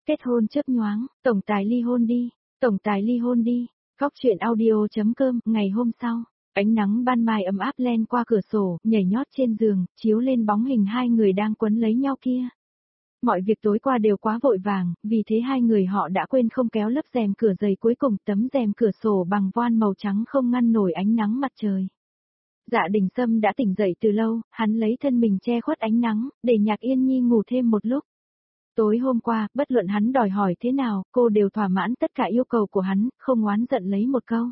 Kết hôn chớp nhoáng, tổng tài ly hôn đi, tổng tài ly hôn đi. Góc chuyện audio.com. Ngày hôm sau, ánh nắng ban mai ấm áp len qua cửa sổ, nhảy nhót trên giường, chiếu lên bóng hình hai người đang quấn lấy nhau kia. Mọi việc tối qua đều quá vội vàng, vì thế hai người họ đã quên không kéo lớp rèm cửa dày cuối cùng. Tấm rèm cửa sổ bằng voan màu trắng không ngăn nổi ánh nắng mặt trời. Dạ Đình Sâm đã tỉnh dậy từ lâu, hắn lấy thân mình che khuất ánh nắng, để Nhạc Yên Nhi ngủ thêm một lúc. Tối hôm qua, bất luận hắn đòi hỏi thế nào, cô đều thỏa mãn tất cả yêu cầu của hắn, không oán giận lấy một câu.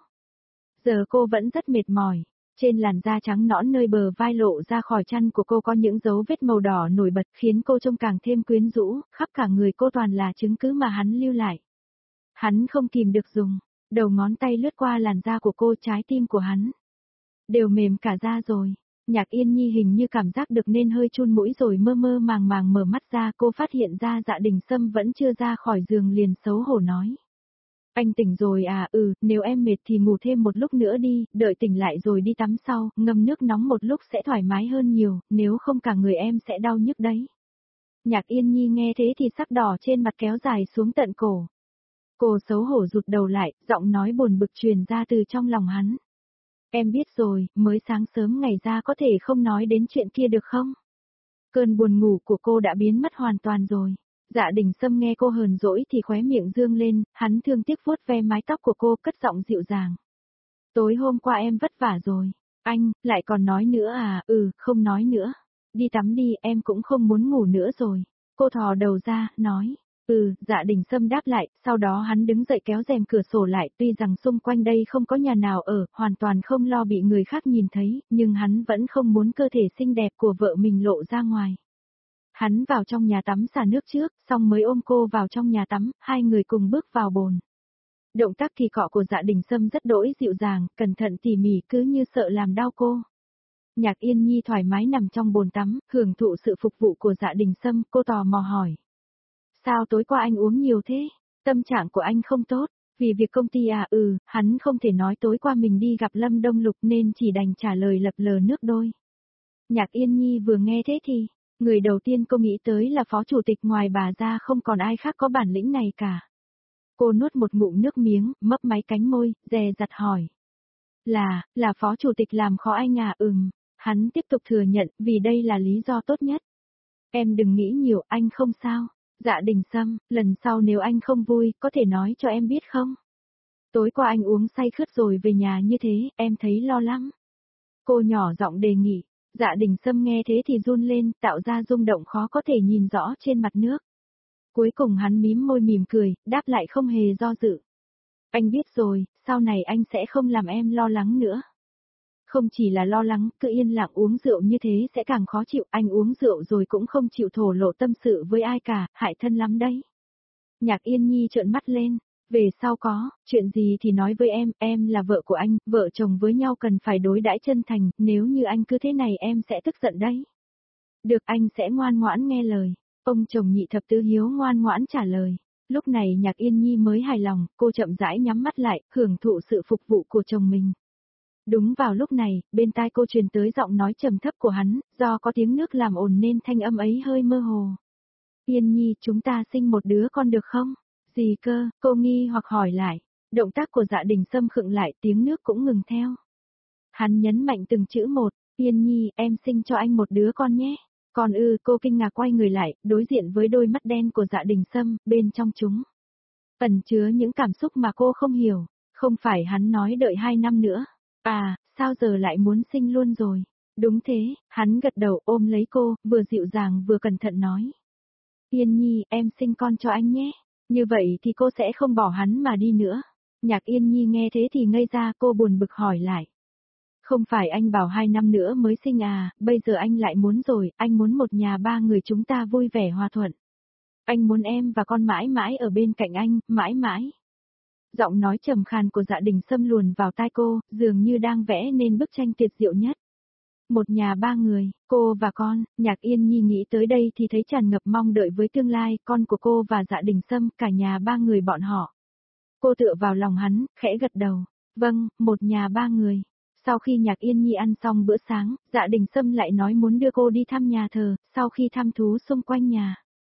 Giờ cô vẫn rất mệt mỏi. Trên làn da trắng nõn nơi bờ vai lộ ra khỏi chăn của cô có những dấu vết màu đỏ nổi bật khiến cô trông càng thêm quyến rũ, khắp cả người cô toàn là chứng cứ mà hắn lưu lại. Hắn không kìm được dùng đầu ngón tay lướt qua làn da của cô, trái tim của hắn đều mềm cả da rồi. Nhạc Yên Nhi hình như cảm giác được nên hơi chun mũi rồi mơ mơ màng màng mở mắt ra, cô phát hiện ra Dạ Đình Sâm vẫn chưa ra khỏi giường liền xấu hổ nói. Anh tỉnh rồi à? Nếu em mệt thì ngủ thêm một lúc nữa đi, đợi tỉnh lại rồi đi tắm sau, ngâm nước nóng một lúc sẽ thoải mái hơn nhiều, nếu không cả người em sẽ đau nhức đấy. Nhạc Yên Nhi nghe thế thì sắc đỏ trên mặt kéo dài xuống tận cổ. Cô xấu hổ rụt đầu lại, giọng nói buồn bực truyền ra từ trong lòng hắn. Em biết rồi, mới sáng sớm ngày ra có thể không nói đến chuyện kia được không? Cơn buồn ngủ của cô đã biến mất hoàn toàn rồi. Dạ Đình Sâm nghe cô hờn dỗi thì khóe miệng dương lên, hắn thương tiếc vuốt ve mái tóc của cô, cất giọng dịu dàng. Tối hôm qua em vất vả rồi. Anh, lại còn nói nữa à? Không nói nữa. Đi tắm đi, em cũng không muốn ngủ nữa rồi. Cô thò đầu ra, nói. Dạ Đình Sâm đáp lại, sau đó hắn đứng dậy kéo rèm cửa sổ lại, tuy rằng xung quanh đây không có nhà nào ở, hoàn toàn không lo bị người khác nhìn thấy, nhưng hắn vẫn không muốn cơ thể xinh đẹp của vợ mình lộ ra ngoài. Hắn vào trong nhà tắm xả nước trước, xong mới ôm cô vào trong nhà tắm, hai người cùng bước vào bồn. Động tác thì cọ của Dạ Đình Sâm rất đỗi dịu dàng, cẩn thận tỉ mỉ cứ như sợ làm đau cô. Nhạc Yên Nhi thoải mái nằm trong bồn tắm, hưởng thụ sự phục vụ của Dạ Đình Sâm, cô tò mò hỏi. Sao tối qua anh uống nhiều thế? Tâm trạng của anh không tốt, vì việc công ty à? Hắn không thể nói tối qua mình đi gặp Lâm Đông Lục nên chỉ đành trả lời lập lờ nước đôi. Nhạc Yên Nhi vừa nghe thế thì, người đầu tiên cô nghĩ tới là phó chủ tịch, ngoài bà ra không còn ai khác có bản lĩnh này cả. Cô nuốt một ngụm nước miếng, mấp máy cánh môi, dè dặt hỏi. Là phó chủ tịch làm khó anh à? Hắn tiếp tục thừa nhận, vì đây là lý do tốt nhất. Em đừng nghĩ nhiều, anh không sao. Dạ Đình Sâm, lần sau nếu anh không vui, có thể nói cho em biết không? Tối qua anh uống say khướt rồi về nhà như thế, em thấy lo lắng. Cô nhỏ giọng đề nghị. Dạ Đình Sâm nghe thế thì run lên, tạo ra rung động khó có thể nhìn rõ trên mặt nước. Cuối cùng hắn mím môi mỉm cười, đáp lại không hề do dự. Anh biết rồi, sau này anh sẽ không làm em lo lắng nữa. Không chỉ là lo lắng, cứ yên lặng uống rượu như thế sẽ càng khó chịu, anh uống rượu rồi cũng không chịu thổ lộ tâm sự với ai cả, hại thân lắm đấy. Nhạc Yên Nhi trợn mắt lên, về sau có, chuyện gì thì nói với em là vợ của anh, vợ chồng với nhau cần phải đối đãi chân thành, nếu như anh cứ thế này em sẽ tức giận đấy. Được, anh sẽ ngoan ngoãn nghe lời. Ông chồng Nhị Thập Tứ Hiếu ngoan ngoãn trả lời. Lúc này Nhạc Yên Nhi mới hài lòng, cô chậm rãi nhắm mắt lại, hưởng thụ sự phục vụ của chồng mình. Đúng vào lúc này, bên tai cô truyền tới giọng nói trầm thấp của hắn, do có tiếng nước làm ồn nên thanh âm ấy hơi mơ hồ. Yên Nhi, chúng ta sinh một đứa con được không? Gì cơ? Cô nghi hoặc hỏi lại. Động tác của Dạ Đình Sâm khựng lại, tiếng nước cũng ngừng theo. Hắn nhấn mạnh từng chữ một. Yên Nhi, em sinh cho anh một đứa con nhé. Còn cô kinh ngạc quay người lại, đối diện với đôi mắt đen của Dạ Đình Sâm, bên trong chúng ẩn chứa những cảm xúc mà cô không hiểu. Không phải hắn nói đợi 2 năm nữa. À, sao giờ lại muốn sinh luôn rồi? Đúng thế, hắn gật đầu ôm lấy cô, vừa dịu dàng vừa cẩn thận nói. Yên Nhi, em sinh con cho anh nhé. Như vậy thì cô sẽ không bỏ hắn mà đi nữa. Nhạc Yên Nhi nghe thế thì ngây ra, cô buồn bực hỏi lại. Không phải anh bảo 2 năm nữa mới sinh à, bây giờ anh lại muốn rồi, anh muốn một nhà 3 người chúng ta vui vẻ hòa thuận. Anh muốn em và con mãi mãi ở bên cạnh anh, mãi mãi. Giọng nói trầm khàn của Dạ Đình Sâm luồn vào tai cô, dường như đang vẽ nên bức tranh tuyệt diệu nhất. Một nhà 3 người, cô và con. Nhạc Yên Nhi nghĩ tới đây thì thấy tràn ngập mong đợi với tương lai, con của cô và Dạ Đình Sâm, cả nhà 3 người bọn họ. Cô tựa vào lòng hắn, khẽ gật đầu. Vâng, một nhà 3 người. Sau khi Nhạc Yên Nhi ăn xong bữa sáng, Dạ Đình Sâm lại nói muốn đưa cô đi thăm nhà thờ, sau khi thăm thú xung quanh nhà.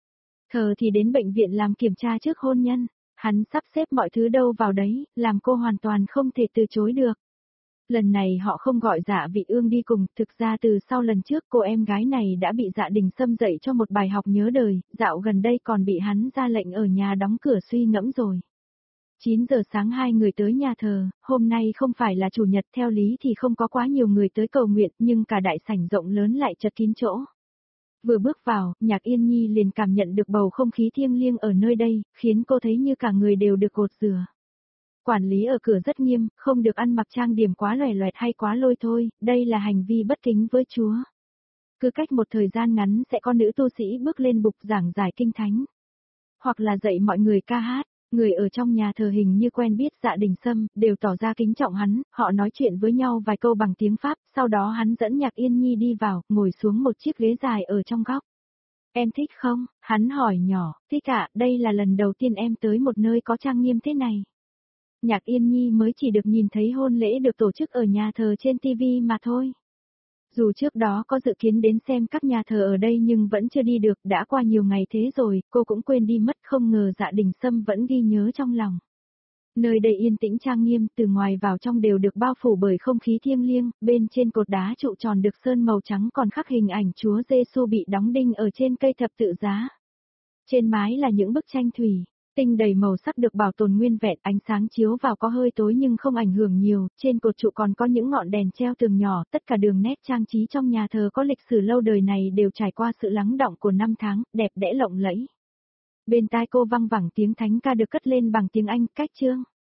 Thờ thì đến bệnh viện làm kiểm tra trước hôn nhân. Hắn sắp xếp mọi thứ đâu vào đấy, làm cô hoàn toàn không thể từ chối được. Lần này họ không gọi Dạ Vị Ương đi cùng, thực ra từ sau lần trước cô em gái này đã bị Dạ Đình Sâm dạy cho một bài học nhớ đời, dạo gần đây còn bị hắn ra lệnh ở nhà đóng cửa suy ngẫm rồi. 9 giờ sáng hai người tới nhà thờ, hôm nay không phải là chủ nhật theo lý thì không có quá nhiều người tới cầu nguyện nhưng cả đại sảnh rộng lớn lại chật kín chỗ. Vừa bước vào, Nhạc Yên Nhi liền cảm nhận được bầu không khí thiêng liêng ở nơi đây, khiến cô thấy như cả người đều được gột rửa. Quản lý ở cửa rất nghiêm, không được ăn mặc trang điểm quá lòe loẹt hay quá lôi thôi, đây là hành vi bất kính với Chúa. Cứ cách một thời gian ngắn sẽ có nữ tu sĩ bước lên bục giảng giải kinh thánh. Hoặc là dạy mọi người ca hát. Người ở trong nhà thờ hình như quen biết Dạ Đình Sâm, đều tỏ ra kính trọng hắn, họ nói chuyện với nhau vài câu bằng tiếng Pháp, sau đó hắn dẫn Nhạc Yên Nhi đi vào, ngồi xuống một chiếc ghế dài ở trong góc. Em thích không? Hắn hỏi nhỏ, thích ạ, đây là lần đầu tiên em tới một nơi có trang nghiêm thế này. Nhạc Yên Nhi mới chỉ được nhìn thấy hôn lễ được tổ chức ở nhà thờ trên TV mà thôi. Dù trước đó có dự kiến đến xem các nhà thờ ở đây nhưng vẫn chưa đi được, đã qua nhiều ngày thế rồi, cô cũng quên đi mất, không ngờ Dạ Đình Sâm vẫn ghi nhớ trong lòng. Nơi đây yên tĩnh trang nghiêm, từ ngoài vào trong đều được bao phủ bởi không khí thiêng liêng, bên trên cột đá trụ tròn được sơn màu trắng còn khắc hình ảnh Chúa Giêsu bị đóng đinh ở trên cây thập tự giá. Trên mái là những bức tranh thủy tinh đầy màu sắc được bảo tồn nguyên vẹn, ánh sáng chiếu vào có hơi tối nhưng không ảnh hưởng nhiều, trên cột trụ còn có những ngọn đèn treo tường nhỏ, tất cả đường nét trang trí trong nhà thờ có lịch sử lâu đời này đều trải qua sự lắng đọng của năm tháng, đẹp đẽ lộng lẫy. Bên tai cô văng vẳng tiếng thánh ca được cất lên bằng tiếng Anh, cách chương.